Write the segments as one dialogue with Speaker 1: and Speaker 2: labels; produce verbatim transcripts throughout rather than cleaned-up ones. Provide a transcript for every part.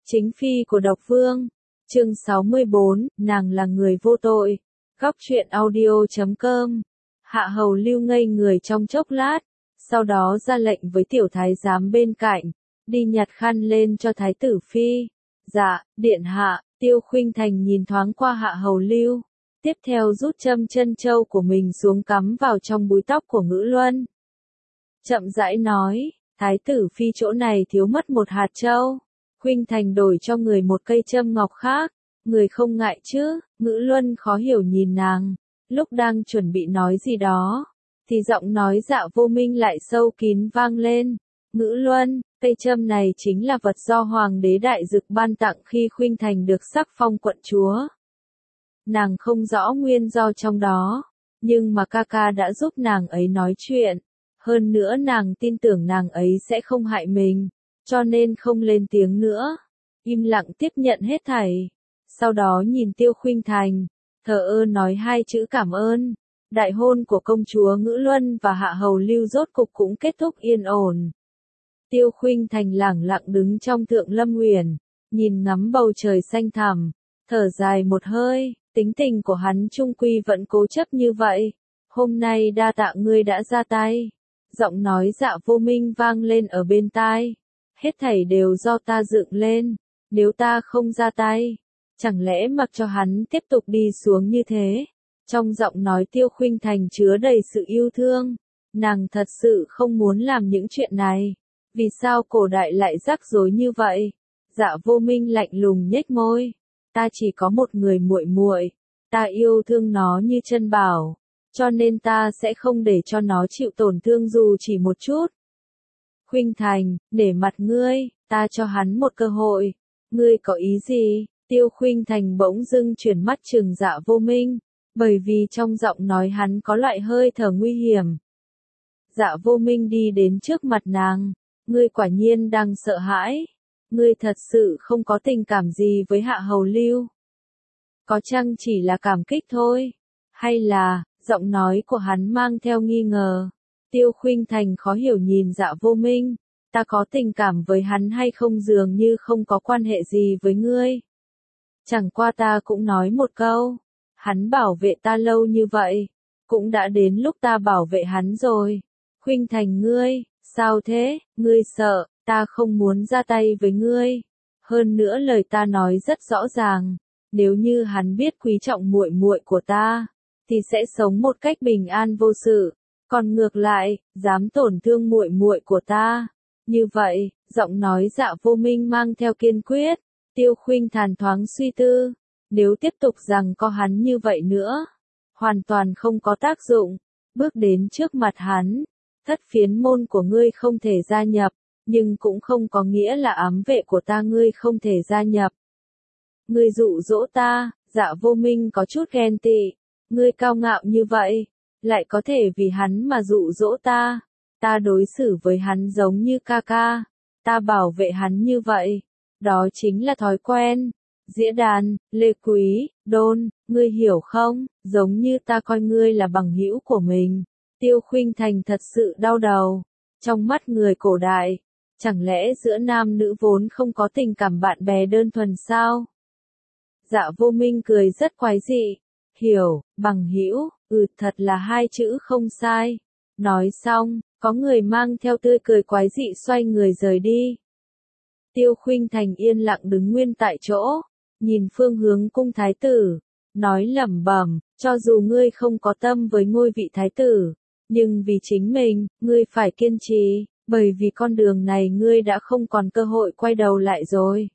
Speaker 1: Chính phi của độc vương. Chương sáu mươi bốn, nàng là người vô tội. Góc truyện audio chấm com. Hạ hầu Lưu ngây người trong chốc lát, sau đó ra lệnh với tiểu thái giám bên cạnh, đi nhặt khăn lên cho thái tử phi. Dạ, điện hạ. Tiêu Khuynh Thành nhìn thoáng qua Hạ hầu Lưu, tiếp theo rút châm chân châu của mình xuống cắm vào trong búi tóc của Ngữ Luân. Chậm rãi nói, thái tử phi chỗ này thiếu mất một hạt châu. Khuynh Thành đổi cho người một cây châm ngọc khác, người không ngại chứ? Ngữ Luân khó hiểu nhìn nàng, lúc đang chuẩn bị nói gì đó, thì giọng nói Dạ Vô Minh lại sâu kín vang lên. Ngữ Luân, cây châm này chính là vật do Hoàng đế Đại Dực ban tặng khi Khuynh Thành được sắc phong quận chúa. Nàng không rõ nguyên do trong đó, nhưng mà ca ca đã giúp nàng ấy nói chuyện. Hơn nữa nàng tin tưởng nàng ấy sẽ không hại mình, cho nên không lên tiếng nữa. Im lặng tiếp nhận hết thảy. Sau đó nhìn Tiêu Khuynh Thành, thờ ơ nói hai chữ cảm ơn. Đại hôn của công chúa Ngữ Luân và Hạ hầu Lưu rốt cục cũng kết thúc yên ổn. Tiêu Khuynh Thành lẳng lặng đứng trong Thượng Lâm Uyển, nhìn ngắm bầu trời xanh thẳm, thở dài một hơi, tính tình của hắn chung quy vẫn cố chấp như vậy. Hôm nay đa tạ ngươi đã ra tay. Giọng nói Dạ Vô Minh vang lên ở bên tai. Hết thảy đều do ta dựng lên, nếu ta không ra tay, chẳng lẽ mặc cho hắn tiếp tục đi xuống như thế? Trong giọng nói Tiêu Khuynh Thành chứa đầy sự yêu thương, nàng thật sự không muốn làm những chuyện này. Vì sao cổ đại lại rắc rối như vậy? Dạ Vô Minh lạnh lùng nhếch môi, ta chỉ có một người muội muội, ta yêu thương nó như chân bảo, cho nên ta sẽ không để cho nó chịu tổn thương dù chỉ một chút. Khuynh Thành, để mặt ngươi, ta cho hắn một cơ hội. Ngươi có ý gì? Tiêu Khuynh Thành bỗng dưng chuyển mắt trừng Dạ Vô Minh, bởi vì trong giọng nói hắn có loại hơi thở nguy hiểm. Dạ Vô Minh đi đến trước mặt nàng, ngươi quả nhiên đang sợ hãi. Ngươi thật sự không có tình cảm gì với Hạ hầu Lưu. Có chăng chỉ là cảm kích thôi? Hay là, giọng nói của hắn mang theo nghi ngờ. Tiêu Khuynh Thành khó hiểu nhìn Dạ Vô Minh, ta có tình cảm với hắn hay không dường như không có quan hệ gì với ngươi. Chẳng qua ta cũng nói một câu, hắn bảo vệ ta lâu như vậy, cũng đã đến lúc ta bảo vệ hắn rồi. Khuynh Thành ngươi, sao thế? Ngươi sợ, ta không muốn ra tay với ngươi. Hơn nữa lời ta nói rất rõ ràng, nếu như hắn biết quý trọng muội muội của ta, thì sẽ sống một cách bình an vô sự. Còn ngược lại, dám tổn thương muội muội của ta. Như vậy, giọng nói Dạ Vô Minh mang theo kiên quyết. Tiêu Khuynh Thành thoáng suy tư, nếu tiếp tục rằng có hắn như vậy nữa, hoàn toàn không có tác dụng. Bước đến trước mặt hắn, thất phiến môn của ngươi không thể gia nhập, nhưng cũng không có nghĩa là ám vệ của ta ngươi không thể gia nhập. Ngươi dụ dỗ ta. Dạ Vô Minh có chút ghen tị, ngươi cao ngạo như vậy, lại có thể vì hắn mà dụ dỗ ta. Ta đối xử với hắn giống như ca ca, ta bảo vệ hắn như vậy, đó chính là thói quen. Dĩa Đàn, Lê Quý, Đôn, ngươi hiểu không? Giống như ta coi ngươi là bằng hữu của mình. Tiêu Khuynh Thành thật sự đau đầu. Trong mắt người cổ đại, chẳng lẽ giữa nam nữ vốn không có tình cảm bạn bè đơn thuần sao? Dạ Vô Minh cười rất quái dị. Hiểu, bằng hữu, ừ thật là hai chữ không sai. Nói xong, có người mang theo tươi cười quái dị xoay người rời đi. Tiêu Khuynh Thành yên lặng đứng nguyên tại chỗ, nhìn phương hướng cung thái tử, nói lẩm bẩm, cho dù ngươi không có tâm với ngôi vị thái tử, nhưng vì chính mình, ngươi phải kiên trì, bởi vì con đường này ngươi đã không còn cơ hội quay đầu lại rồi.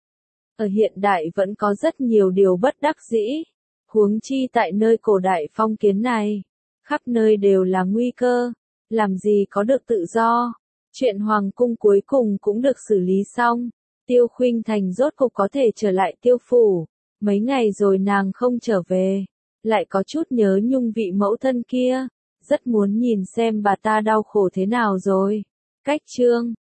Speaker 1: Ở hiện đại vẫn có rất nhiều điều bất đắc dĩ, huống chi tại nơi cổ đại phong kiến này, khắp nơi đều là nguy cơ, làm gì có được tự do. Chuyện hoàng cung cuối cùng cũng được xử lý xong, Tiêu Khuynh Thành rốt cục có thể trở lại Tiêu phủ. Mấy ngày rồi nàng không trở về, lại có chút nhớ nhung vị mẫu thân kia, rất muốn nhìn xem bà ta đau khổ thế nào rồi. Cách chương